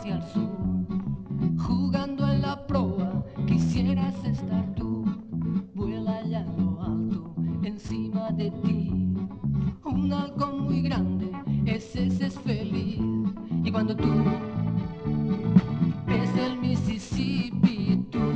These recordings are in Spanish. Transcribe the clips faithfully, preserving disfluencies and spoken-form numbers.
hacia el sur, jugando en la proa, quisieras estar tú. Vuela allá en lo alto, encima de ti, un halcón muy grande, ese, ese es feliz. Y cuando tú ves el Mississippi, tú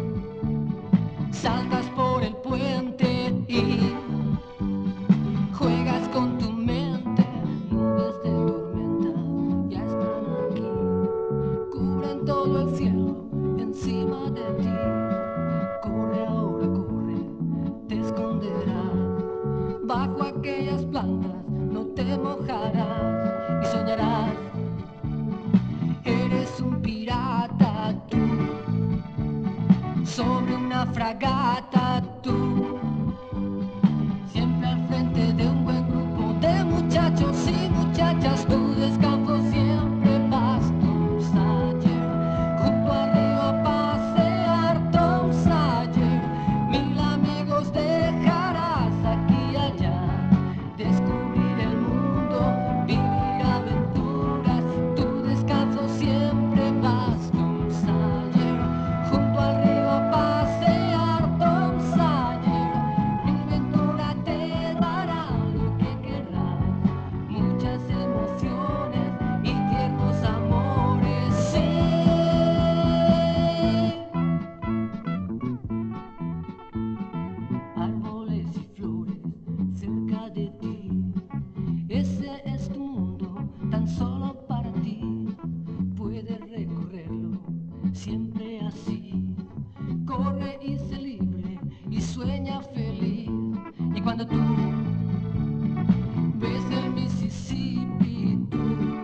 saltas por el puente y juegas con tu mente. Nubes de tormenta ya están aquí, cubren todo el cielo encima de ti. Corre ahora, corre, te esconderás bajo aquellas plantas, no te mojarás y soñarás. Eres un pirata tú, sobre una fragata tú, siempre al frente de un buen grupo de muchachos y muchachas. Tu descanso siempre vas Tom Sawyer, junto al río a pasear Tom Sawyer. Mil amigos dejarás aquí y allá, descubrir el mundo, vivir aventuras. Tu descanso siempre vas Tom Sawyer, junto al río a pasear Tom Sawyer. Mi aventura te dará lo que querrás, muchas emociones y tiernos amores, sí. Árboles y flores cerca de ti, ese es tu mundo tan solo para ti. Puedes recorrerlo siempre así. Corre y sé libre y sueña feliz. Y cuando tú ves el Mississippi, tú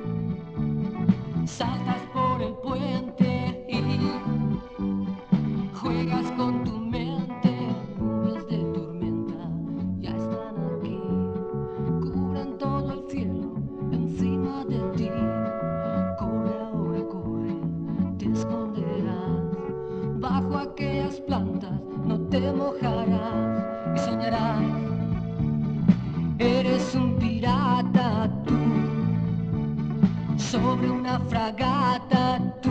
saltas por el puente y juegas con tu mente. Nubes de tormenta ya están aquí, cubren todo el cielo encima de ti. Corre ahora, corre, te esconderás bajo aquellas plantas, no te mojarás y soñarás. Eres un pirata tú, sobre una fragata